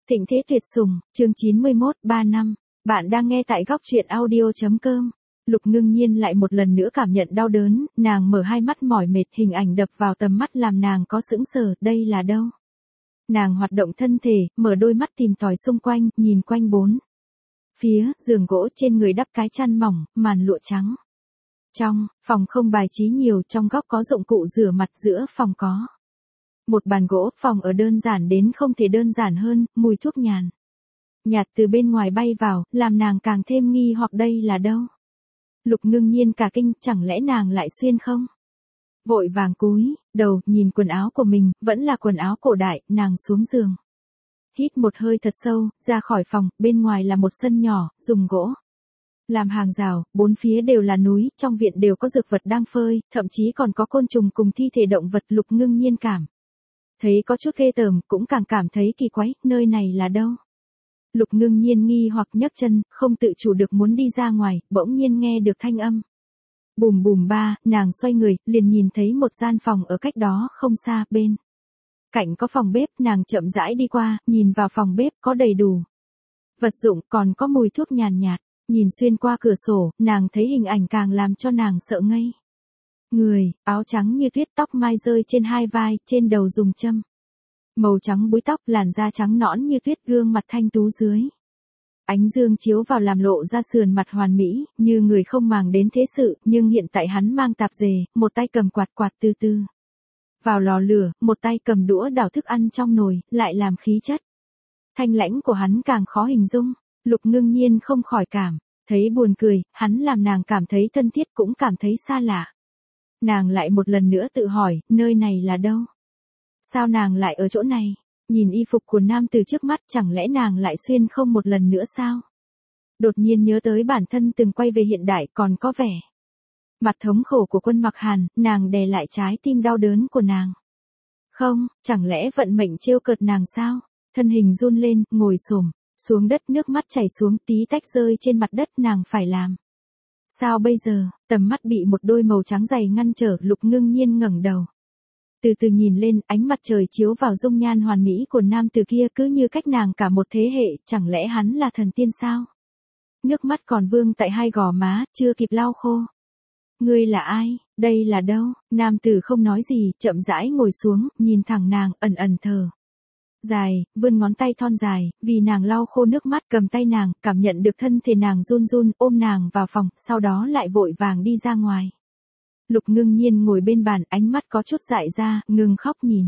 Thịnh thế tuyệt sủng, chương 91, 3 năm. Bạn đang nghe tại góc truyện audio.com. Lục Ngưng Nhiên lại một lần nữa cảm nhận đau đớn, nàng mở hai mắt mỏi mệt, hình ảnh đập vào tầm mắt làm nàng có sững sờ, đây là đâu? Nàng hoạt động thân thể, mở đôi mắt tìm tòi xung quanh, nhìn quanh bốn phía, giường gỗ trên người đắp cái chăn mỏng, màn lụa trắng. Trong phòng không bài trí nhiều, trong góc có dụng cụ rửa mặt, giữa phòng có một bàn gỗ. Phòng ở đơn giản đến không thể đơn giản hơn, mùi thuốc nhàn nhạt từ bên ngoài bay vào, làm nàng càng thêm nghi hoặc đây là đâu. Lục Ngưng Nhiên cả kinh, chẳng lẽ nàng lại xuyên không? Vội vàng cúi đầu, nhìn quần áo của mình, vẫn là quần áo cổ đại, nàng xuống giường. Hít một hơi thật sâu, ra khỏi phòng, bên ngoài là một sân nhỏ, dùng gỗ làm hàng rào, bốn phía đều là núi, trong viện đều có dược vật đang phơi, thậm chí còn có côn trùng cùng thi thể động vật. Lục Ngưng Nhiên cảm thấy có chút ghê tởm, cũng càng cảm thấy kỳ quái, nơi này là đâu? Lục Ngưng Nhiên nghi hoặc nhấc chân, không tự chủ được muốn đi ra ngoài, bỗng nhiên nghe được thanh âm. Bùm bùm ba, nàng xoay người, liền nhìn thấy một gian phòng ở cách đó không xa, bên cạnh có phòng bếp, nàng chậm rãi đi qua, nhìn vào phòng bếp có đầy đủ vật dụng, còn có mùi thuốc nhàn nhạt. Nhìn xuyên qua cửa sổ, nàng thấy hình ảnh càng làm cho nàng sợ ngây người, áo trắng như tuyết, tóc mai rơi trên hai vai, trên đầu dùng châm màu trắng búi tóc, làn da trắng nõn như tuyết, gương mặt thanh tú dưới ánh dương chiếu vào làm lộ ra sườn mặt hoàn mỹ, như người không màng đến thế sự, nhưng hiện tại hắn mang tạp dề, một tay cầm quạt từ từ vào lò lửa, một tay cầm đũa đảo thức ăn trong nồi, lại làm khí chất thanh lãnh của hắn càng khó hình dung. Lục Ngưng Nhiên không khỏi cảm thấy buồn cười, hắn làm nàng cảm thấy thân thiết, cũng cảm thấy xa lạ. Nàng lại một lần nữa tự hỏi, nơi này là đâu? Sao nàng lại ở chỗ này? Nhìn y phục của nam từ trước mắt, chẳng lẽ nàng lại xuyên không một lần nữa sao? Đột nhiên nhớ tới bản thân từng quay về hiện đại, còn có vẻ mặt thống khổ của Quân Mặc Hàn, nàng đè lại trái tim đau đớn của nàng. Không, chẳng lẽ vận mệnh trêu cợt nàng sao? Thân hình run lên, ngồi xổm xuống đất, nước mắt chảy xuống, tí tách rơi trên mặt đất, nàng phải làm sao bây giờ? Tầm mắt bị một đôi màu trắng dày ngăn trở. Lục Ngưng Nhiên ngẩng đầu, từ từ nhìn lên, ánh mặt trời chiếu vào dung nhan hoàn mỹ của nam từ kia, cứ như cách nàng cả một thế hệ, chẳng lẽ hắn là thần tiên sao? Nước mắt còn vương tại hai gò má, chưa kịp lau khô. Ngươi là ai? Đây là đâu? Nam tử không nói gì, chậm rãi ngồi xuống, nhìn thẳng nàng, ẩn ẩn thở dài, vươn ngón tay thon dài, vì nàng lau khô nước mắt, cầm tay nàng, cảm nhận được thân thể nàng run run, ôm nàng vào phòng, sau đó lại vội vàng đi ra ngoài. Lục Ngưng Nhiên ngồi bên bàn, ánh mắt có chút dại ra, ngừng khóc nhìn.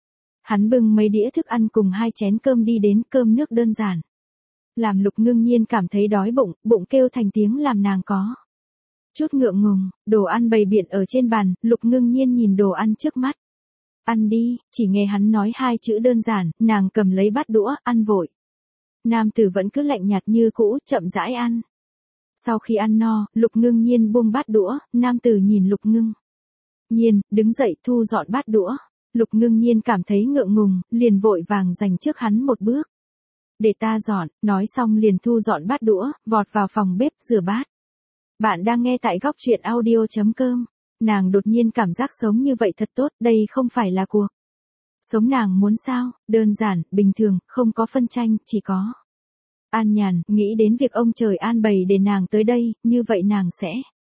Hắn bưng mấy đĩa thức ăn cùng hai chén cơm đi đến, cơm nước đơn giản làm Lục Ngưng Nhiên cảm thấy đói bụng, bụng kêu thành tiếng làm nàng có chút ngượng ngùng. Đồ ăn bày biện ở trên bàn, Lục Ngưng Nhiên nhìn đồ ăn trước mắt. Ăn đi, chỉ nghe hắn nói hai chữ đơn giản, nàng cầm lấy bát đũa, ăn vội. Nam tử vẫn cứ lạnh nhạt như cũ, chậm rãi ăn. Sau khi ăn no, Lục Ngưng Nhiên buông bát đũa, nam tử nhìn Lục Ngưng Nhiên, đứng dậy thu dọn bát đũa. Lục Ngưng Nhiên cảm thấy ngượng ngùng, liền vội vàng giành trước hắn một bước. Để ta dọn, nói xong liền thu dọn bát đũa, vọt vào phòng bếp rửa bát. Bạn đang nghe tại góc truyện audio.com. Nàng đột nhiên cảm giác sống như vậy thật tốt, đây không phải là cuộc sống nàng muốn sao? Đơn giản, bình thường, không có phân tranh, chỉ có an nhàn. Nghĩ đến việc ông trời an bày để nàng tới đây, như vậy nàng sẽ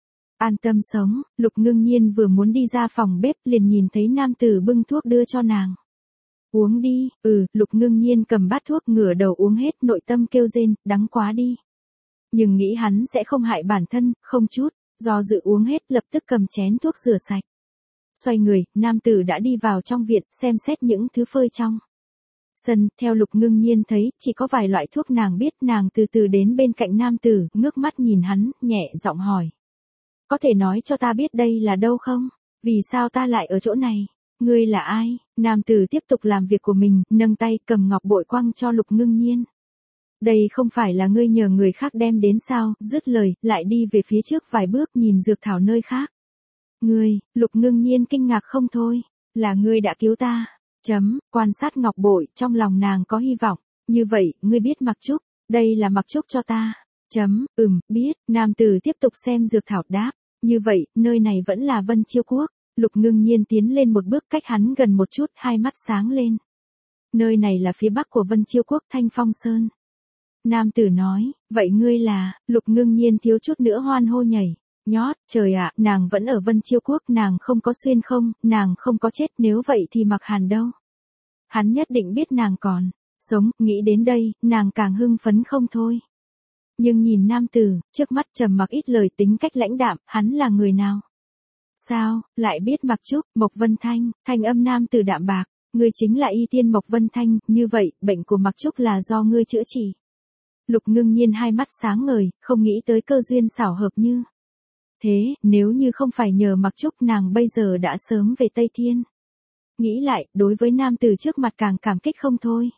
an tâm sống. Lục Ngưng Nhiên vừa muốn đi ra phòng bếp, liền nhìn thấy nam tử bưng thuốc đưa cho nàng. Uống đi. Lục Ngưng Nhiên cầm bát thuốc, ngửa đầu uống hết, nội tâm kêu rên, đắng quá đi. Nhưng nghĩ hắn sẽ không hại bản thân, không chút do dự uống hết, lập tức cầm chén thuốc rửa sạch. Xoay người, nam tử đã đi vào trong viện, xem xét những thứ phơi trong sân. Theo Lục Ngưng Nhiên thấy, chỉ có vài loại thuốc nàng biết. Nàng từ từ đến bên cạnh nam tử, ngước mắt nhìn hắn, nhẹ giọng hỏi. Có thể nói cho ta biết đây là đâu không? Vì sao ta lại ở chỗ này? Ngươi là ai? Nam tử tiếp tục làm việc của mình, nâng tay cầm ngọc bội quăng cho Lục Ngưng Nhiên. Đây không phải là ngươi nhờ người khác đem đến sao? Dứt lời, lại đi về phía trước vài bước, nhìn dược thảo nơi khác. Ngươi? Lục Ngưng Nhiên kinh ngạc không thôi. Là ngươi đã cứu ta. Quan sát ngọc bội, trong lòng nàng có hy vọng. Như vậy, ngươi biết mặc trúc? Đây là mặc trúc cho ta. Biết. Nam tử tiếp tục xem dược thảo, đáp. Như vậy, nơi này vẫn là Vân Chiêu Quốc. Lục Ngưng Nhiên tiến lên một bước, cách hắn gần một chút, hai mắt sáng lên. Nơi này là phía bắc của Vân Chiêu Quốc Thanh Phong Sơn. Nam tử nói, vậy ngươi là, Lục Ngưng Nhiên thiếu chút nữa hoan hô nhảy. Nhót, trời ạ, nàng vẫn ở Vân Chiêu Quốc, nàng không có xuyên không, nàng không có chết, nếu vậy thì Mặc Hàn đâu? Hắn nhất định biết nàng còn sống, nghĩ đến đây, nàng càng hưng phấn không thôi. Nhưng nhìn nam tử, trước mắt trầm mặc ít lời, tính cách lãnh đạm, hắn là người nào? Sao, lại biết Mặc Trúc, Mộc Vân Thanh, thanh âm nam tử đạm bạc, ngươi chính là y tiên Mộc Vân Thanh, như vậy, bệnh của Mặc Trúc là do ngươi chữa trị. Lục Ngưng Nhiên hai mắt sáng ngời, không nghĩ tới cơ duyên xảo hợp như thế, nếu như không phải nhờ Mặc Trúc nàng bây giờ đã sớm về Tây Thiên. Nghĩ lại, đối với nam tử trước mặt càng cảm kích không thôi.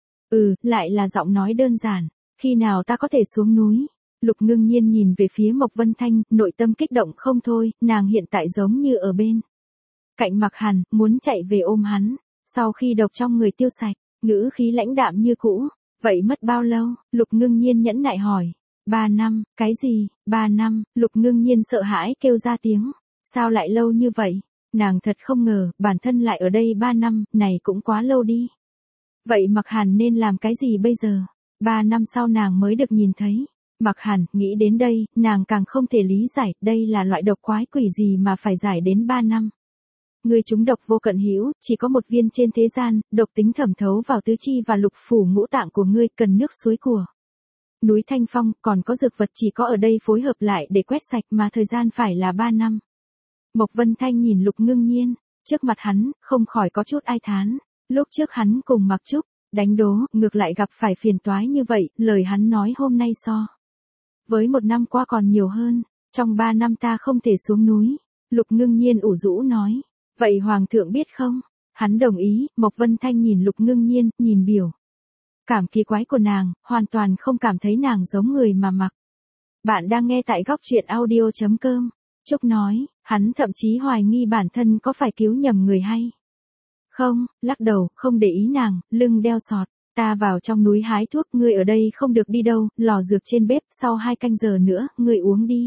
Lại là giọng nói đơn giản, khi nào ta có thể xuống núi? Lục Ngưng Nhiên nhìn về phía Mộc Vân Thanh, nội tâm kích động không thôi, nàng hiện tại giống như ở bên cạnh Mặc Hàn, muốn chạy về ôm hắn, sau khi độc trong người tiêu sạch, ngữ khí lãnh đạm như cũ. Vậy mất bao lâu? Lục Ngưng Nhiên nhẫn nại hỏi. 3 năm, cái gì? 3 năm, Lục Ngưng Nhiên sợ hãi kêu ra tiếng. Sao lại lâu như vậy? Nàng thật không ngờ, bản thân lại ở đây 3 năm, này cũng quá lâu đi. Vậy Mặc Hàn nên làm cái gì bây giờ? 3 năm sau nàng mới được nhìn thấy. Mặc Hàn, nghĩ đến đây, nàng càng không thể lý giải, đây là loại độc quái quỷ gì mà phải giải đến 3 năm. Ngươi trúng độc vô cận hữu, chỉ có một viên trên thế gian, độc tính thẩm thấu vào tứ chi và lục phủ ngũ tạng của ngươi, cần nước suối của núi Thanh Phong, còn có dược vật chỉ có ở đây phối hợp lại để quét sạch, mà thời gian phải là 3 năm. Mộc Vân Thanh nhìn Lục Ngưng Nhiên, trước mặt hắn, không khỏi có chút ai thán. Lúc trước hắn cùng Mặc Trúc đánh đố, ngược lại gặp phải phiền toái như vậy, lời hắn nói hôm nay so với 1 năm qua còn nhiều hơn. Trong 3 năm ta không thể xuống núi. Lục Ngưng Nhiên ủ rũ nói. Vậy Hoàng thượng biết không? Hắn đồng ý. Mộc Vân Thanh nhìn Lục Ngưng Nhiên, nhìn biểu cảm kỳ quái của nàng, hoàn toàn không cảm thấy nàng giống người mà mặc. Bạn đang nghe tại góc truyện audio.com. Trúc nói, hắn thậm chí hoài nghi bản thân có phải cứu nhầm người hay không, lắc đầu, không để ý nàng, lưng đeo sọt. Ta vào trong núi hái thuốc, ngươi ở đây không được đi đâu, lò dược trên bếp, sau 2 canh giờ nữa, ngươi uống đi.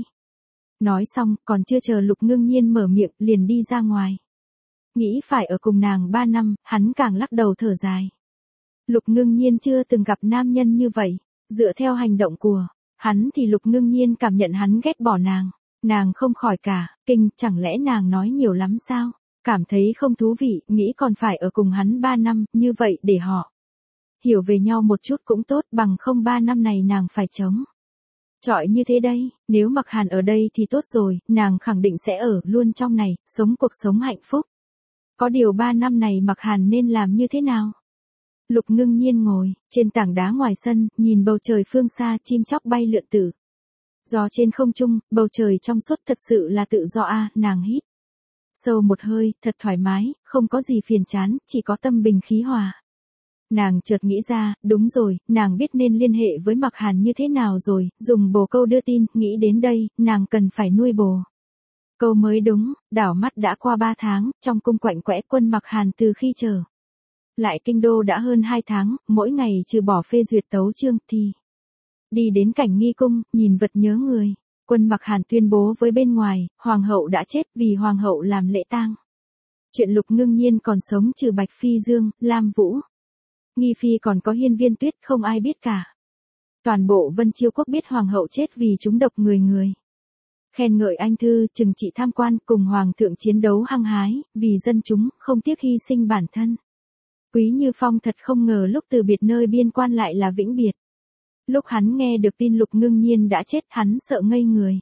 Nói xong, còn chưa chờ Lục Ngưng Nhiên mở miệng, liền đi ra ngoài. Nghĩ phải ở cùng nàng 3 năm, hắn càng lắc đầu thở dài. Lục Ngưng Nhiên chưa từng gặp nam nhân như vậy, dựa theo hành động của hắn thì Lục Ngưng Nhiên cảm nhận hắn ghét bỏ nàng. Nàng không khỏi cả kinh, chẳng lẽ nàng nói nhiều lắm sao? Cảm thấy không thú vị, nghĩ còn phải ở cùng hắn 3 năm, như vậy để họ hiểu về nhau một chút cũng tốt, bằng không 3 năm này nàng phải chống chọi như thế đây. Nếu Mặc Hàn ở đây thì tốt rồi, nàng khẳng định sẽ ở luôn trong này, sống cuộc sống hạnh phúc. Có điều 3 năm này Mặc Hàn nên làm như thế nào? Lục Ngưng Nhiên ngồi trên tảng đá ngoài sân, nhìn bầu trời phương xa, chim chóc bay lượn tự do trên không trung, bầu trời trong suốt, thật sự là tự do a. Nàng hít sâu một hơi, thật thoải mái, không có gì phiền chán, chỉ có tâm bình khí hòa. Nàng chợt nghĩ ra, đúng rồi, nàng biết nên liên hệ với Mặc Hàn như thế nào rồi, dùng bồ câu đưa tin, nghĩ đến đây, nàng cần phải nuôi bồ câu mới đúng. Đảo mắt đã qua 3 tháng, trong cung quạnh quẽ, quân Mặc Hàn từ khi trở lại kinh đô đã hơn 2 tháng, mỗi ngày trừ bỏ phê duyệt tấu chương thì đi đến cảnh nghi cung, nhìn vật nhớ người. Quân Mặc Hàn tuyên bố với bên ngoài, hoàng hậu đã chết, vì hoàng hậu làm lễ tang. Chuyện Lục Ngưng Nhiên còn sống trừ Bạch Phi Dương, Lam Vũ, Nghi Phi còn có Hiên Viên Tuyết, không ai biết cả. Toàn bộ Vân Chiêu Quốc biết hoàng hậu chết vì trúng độc, người khen ngợi anh thư, trừng trị tham quan, cùng hoàng thượng chiến đấu hăng hái, vì dân chúng, không tiếc hy sinh bản thân. Quý Như Phong thật không ngờ lúc từ biệt nơi biên quan lại là vĩnh biệt. Lúc hắn nghe được tin Lục Ngưng Nhiên đã chết, hắn sợ ngây người.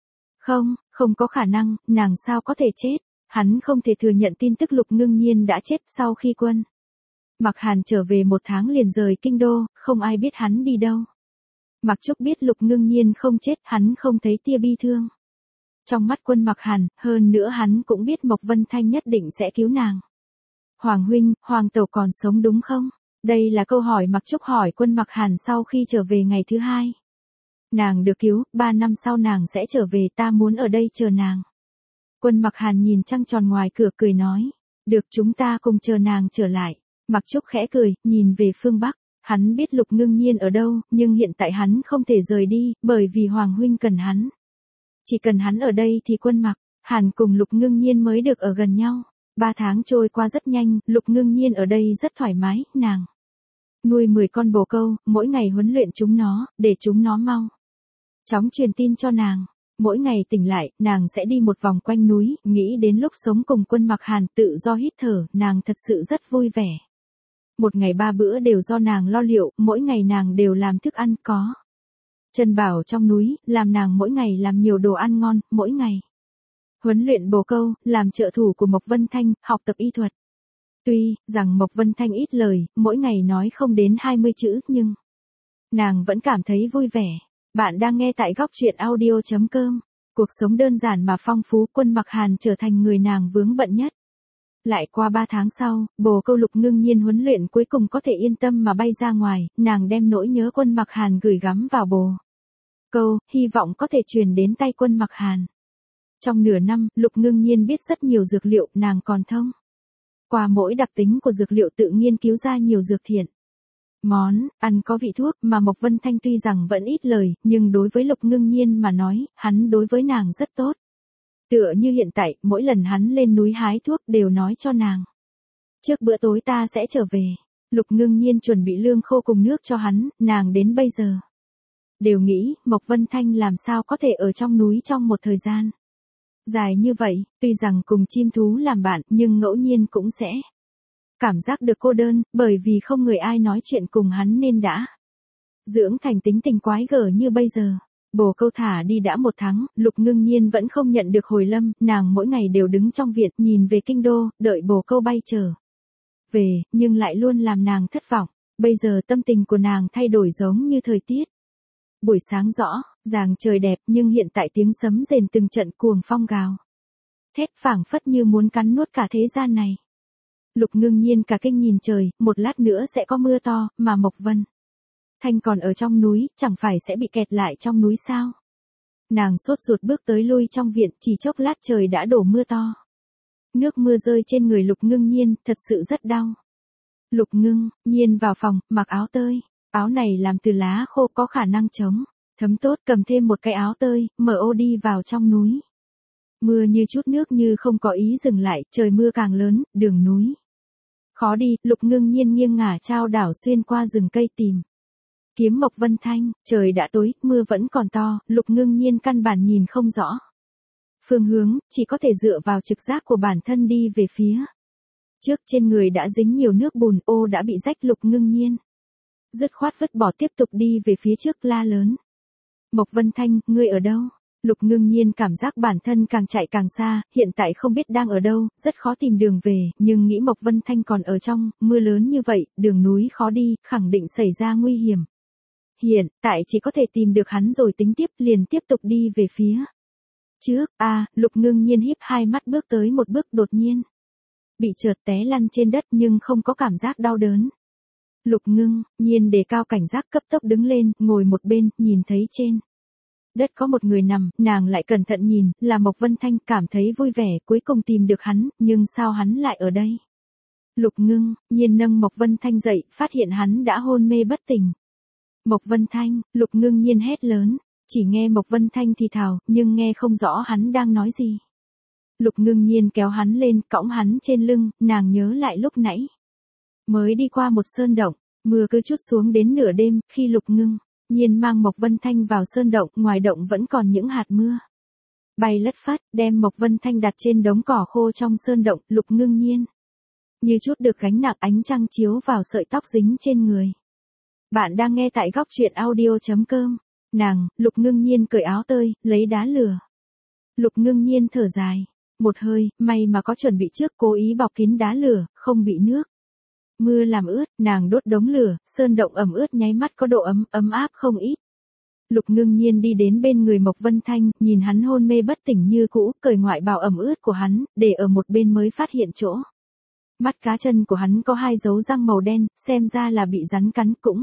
Không có khả năng, nàng sao có thể chết? Hắn không thể thừa nhận tin tức Lục Ngưng Nhiên đã chết sau khi quân Mặc Hàn trở về 1 tháng liền rời kinh đô, không ai biết hắn đi đâu. Mặc Trúc biết Lục Ngưng Nhiên không chết, hắn không thấy tia bi thương trong mắt quân Mặc Hàn, hơn nữa hắn cũng biết Mộc Vân Thanh nhất định sẽ cứu nàng. Hoàng huynh, hoàng tẩu còn sống đúng không? Đây là câu hỏi Mặc Trúc hỏi quân Mặc Hàn sau khi trở về ngày thứ 2. Nàng được cứu, 3 năm sau nàng sẽ trở về, ta muốn ở đây chờ nàng. Quân Mặc Hàn nhìn trăng tròn ngoài cửa cười nói. Được, chúng ta cùng chờ nàng trở lại. Mặc Trúc khẽ cười, nhìn về phương Bắc. Hắn biết Lục Ngưng Nhiên ở đâu, nhưng hiện tại hắn không thể rời đi, bởi vì Hoàng huynh cần hắn. Chỉ cần hắn ở đây thì quân Mặc Hàn cùng Lục Ngưng Nhiên mới được ở gần nhau. 3 tháng trôi qua rất nhanh, Lục Ngưng Nhiên ở đây rất thoải mái, nàng nuôi 10 con bồ câu, mỗi ngày huấn luyện chúng nó, để chúng nó mau chóng truyền tin cho nàng. Mỗi ngày tỉnh lại, nàng sẽ đi một vòng quanh núi, nghĩ đến lúc sống cùng Quân Mặc Hàn, tự do hít thở, nàng thật sự rất vui vẻ. Một ngày 3 bữa đều do nàng lo liệu, mỗi ngày nàng đều làm thức ăn có Trần Bảo trong núi, làm nàng mỗi ngày làm nhiều đồ ăn ngon, mỗi ngày huấn luyện bồ câu, làm trợ thủ của Mộc Vân Thanh, học tập y thuật. Tuy rằng Mộc Vân Thanh ít lời, mỗi ngày nói không đến 20 chữ, nhưng nàng vẫn cảm thấy vui vẻ. Bạn đang nghe tại góc truyện audio.com. Cuộc sống đơn giản mà phong phú, Quân Mặc Hàn trở thành người nàng vướng bận nhất. Lại qua 3 tháng sau, bồ câu Lục Ngưng Nhiên huấn luyện cuối cùng có thể yên tâm mà bay ra ngoài, nàng đem nỗi nhớ Quân Mặc Hàn gửi gắm vào bồ câu, hy vọng có thể truyền đến tay Quân Mặc Hàn. Trong nửa năm, Lục Ngưng Nhiên biết rất nhiều dược liệu, nàng còn thông qua mỗi đặc tính của dược liệu tự nghiên cứu ra nhiều dược thiện món ăn có vị thuốc, mà Mộc Vân Thanh tuy rằng vẫn ít lời, nhưng đối với Lục Ngưng Nhiên mà nói, hắn đối với nàng rất tốt. Tựa như hiện tại, mỗi lần hắn lên núi hái thuốc đều nói cho nàng. Trước bữa tối ta sẽ trở về. Lục Ngưng Nhiên chuẩn bị lương khô cùng nước cho hắn, nàng đến bây giờ đều nghĩ, Mộc Vân Thanh làm sao có thể ở trong núi trong một thời gian dài như vậy, tuy rằng cùng chim thú làm bạn, nhưng ngẫu nhiên cũng sẽ cảm giác được cô đơn, bởi vì không người ai nói chuyện cùng hắn nên đã dưỡng thành tính tình quái gở như bây giờ. Bồ câu thả đi đã 1 tháng, Lục Ngưng Nhiên vẫn không nhận được hồi lâm, nàng mỗi ngày đều đứng trong viện, nhìn về kinh đô, đợi bồ câu bay trở về, nhưng lại luôn làm nàng thất vọng. Bây giờ tâm tình của nàng thay đổi giống như thời tiết. Buổi sáng rõ ràng trời đẹp, nhưng hiện tại tiếng sấm rền từng trận, cuồng phong gào thét phảng phất như muốn cắn nuốt cả thế gian này. Lục Ngưng Nhiên cả kinh nhìn trời, một lát nữa sẽ có mưa to, mà Mộc Vân Thanh còn ở trong núi, chẳng phải sẽ bị kẹt lại trong núi sao? Nàng sốt ruột bước tới lui trong viện, chỉ chốc lát trời đã đổ mưa to. Nước mưa rơi trên người Lục Ngưng Nhiên, thật sự rất đau. Lục Ngưng Nhiên vào phòng, mặc áo tơi. Áo này làm từ lá khô, có khả năng chống thấm tốt, cầm thêm một cái áo tơi, mở ô đi vào trong núi. Mưa như chút nước, như không có ý dừng lại, trời mưa càng lớn, đường núi khó đi, Lục Ngưng Nhiên nghiêng ngả chao đảo xuyên qua rừng cây tìm kiếm Mộc Vân Thanh. Trời đã tối, mưa vẫn còn to, Lục Ngưng Nhiên căn bản nhìn không rõ phương hướng, chỉ có thể dựa vào trực giác của bản thân đi về phía trước. Trên người đã dính nhiều nước bùn, ô đã bị rách, Lục Ngưng Nhiên dứt khoát vứt bỏ, tiếp tục đi về phía trước, la lớn. Mộc Vân Thanh, ngươi ở đâu? Lục Ngưng Nhiên cảm giác bản thân càng chạy càng xa, hiện tại không biết đang ở đâu, rất khó tìm đường về, nhưng nghĩ Mộc Vân Thanh còn ở trong, mưa lớn như vậy, đường núi khó đi, khẳng định xảy ra nguy hiểm. Hiện tại chỉ có thể tìm được hắn rồi tính tiếp, liền tiếp tục đi về phía trước. Lục Ngưng Nhiên híp hai mắt bước tới một bước, đột nhiên bị trượt té lăn trên đất, nhưng không có cảm giác đau đớn. Lục Ngưng Nhiên đề cao cảnh giác, cấp tốc đứng lên, ngồi một bên, nhìn thấy trên đất có một người nằm, nàng lại cẩn thận nhìn, là Mộc Vân Thanh, cảm thấy vui vẻ, cuối cùng tìm được hắn, nhưng sao hắn lại ở đây? Lục Ngưng Nhiên nâng Mộc Vân Thanh dậy, phát hiện hắn đã hôn mê bất tỉnh. Mộc Vân Thanh, Lục Ngưng Nhiên hét lớn, chỉ nghe Mộc Vân Thanh thì thào, nhưng nghe không rõ hắn đang nói gì. Lục Ngưng Nhiên kéo hắn lên, cõng hắn trên lưng, nàng nhớ lại lúc nãy mới đi qua một sơn động, mưa cứ trút xuống đến nửa đêm, khi Lục Ngưng Nhiên mang Mộc Vân Thanh vào sơn động, ngoài động vẫn còn những hạt mưa bay lất phất, đem Mộc Vân Thanh đặt trên đống cỏ khô trong sơn động. Lục Ngưng Nhiên như chút được gánh nặng, ánh trăng chiếu vào sợi tóc dính trên người. Bạn đang nghe tại góc truyện audio.com. Nàng, Lục Ngưng Nhiên cởi áo tơi, lấy đá lửa. Lục Ngưng Nhiên thở dài một hơi, may mà có chuẩn bị trước, cố ý bọc kín đá lửa, không bị nước mưa làm ướt. Nàng đốt đống lửa, sơn động ẩm ướt nháy mắt có độ ấm áp không ít. Lục Ngưng Nhiên đi đến bên người Mộc Vân Thanh, nhìn hắn hôn mê bất tỉnh như cũ, cởi ngoại bào ẩm ướt của hắn, để ở một bên mới phát hiện chỗ mắt cá chân của hắn có 2 dấu răng màu đen, xem ra là bị rắn cắn. Cũng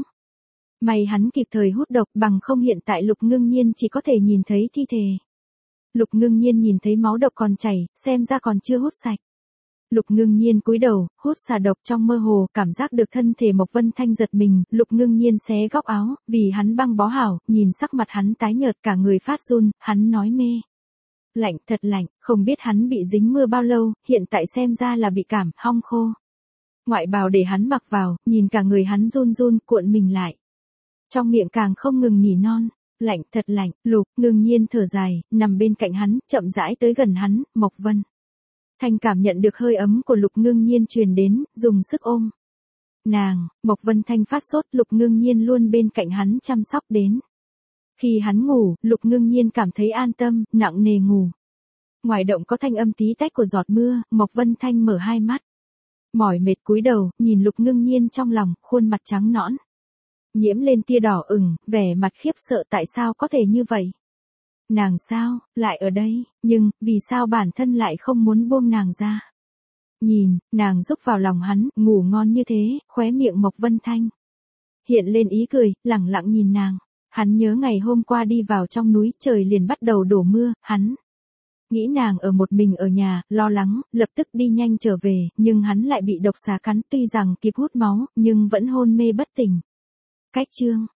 may hắn kịp thời hút độc, bằng không hiện tại Lục Ngưng Nhiên chỉ có thể nhìn thấy thi thể. Lục Ngưng Nhiên nhìn thấy máu độc còn chảy, xem ra còn chưa hút sạch. Lục Ngưng Nhiên cúi đầu, hút xà độc, trong mơ hồ, cảm giác được thân thể Mộc Vân Thanh giật mình. Lục Ngưng Nhiên xé góc áo, vì hắn băng bó hảo, nhìn sắc mặt hắn tái nhợt, cả người phát run, hắn nói mê Lạnh, thật lạnh, không biết hắn bị dính mưa bao lâu, hiện tại xem ra là bị cảm, hong khô. Ngoại bào để hắn mặc vào, nhìn cả người hắn run run, cuộn mình lại. Trong miệng càng không ngừng nỉ non. Lạnh, thật lạnh, Lục Ngưng Nhiên thở dài, nằm bên cạnh hắn, chậm rãi tới gần hắn, Mộc Vân. Thanh cảm nhận được hơi ấm của Lục Ngưng Nhiên truyền đến, dùng sức ôm. Nàng, Mộc Vân Thanh phát sốt, Lục Ngưng Nhiên luôn bên cạnh hắn chăm sóc đến. Khi hắn ngủ, Lục Ngưng Nhiên cảm thấy an tâm, nặng nề ngủ. Ngoài động có thanh âm tí tách của giọt mưa, Mộc Vân Thanh mở hai mắt. Mỏi mệt cúi đầu, nhìn Lục Ngưng Nhiên trong lòng, khuôn mặt trắng nõn. Nhiễm lên tia đỏ ửng, vẻ mặt khiếp sợ tại sao có thể như vậy. Nàng sao, lại ở đây, nhưng, vì sao bản thân lại không muốn buông nàng ra. Nhìn, nàng rúc vào lòng hắn, ngủ ngon như thế, khóe miệng Mộc Vân Thanh hiện lên ý cười, lẳng lặng nhìn nàng. Hắn nhớ ngày hôm qua đi vào trong núi, trời liền bắt đầu đổ mưa, hắn nghĩ nàng ở một mình ở nhà, lo lắng, lập tức đi nhanh trở về, nhưng hắn lại bị độc xà cắn, tuy rằng kịp hút máu, nhưng vẫn hôn mê bất tỉnh. Cách chương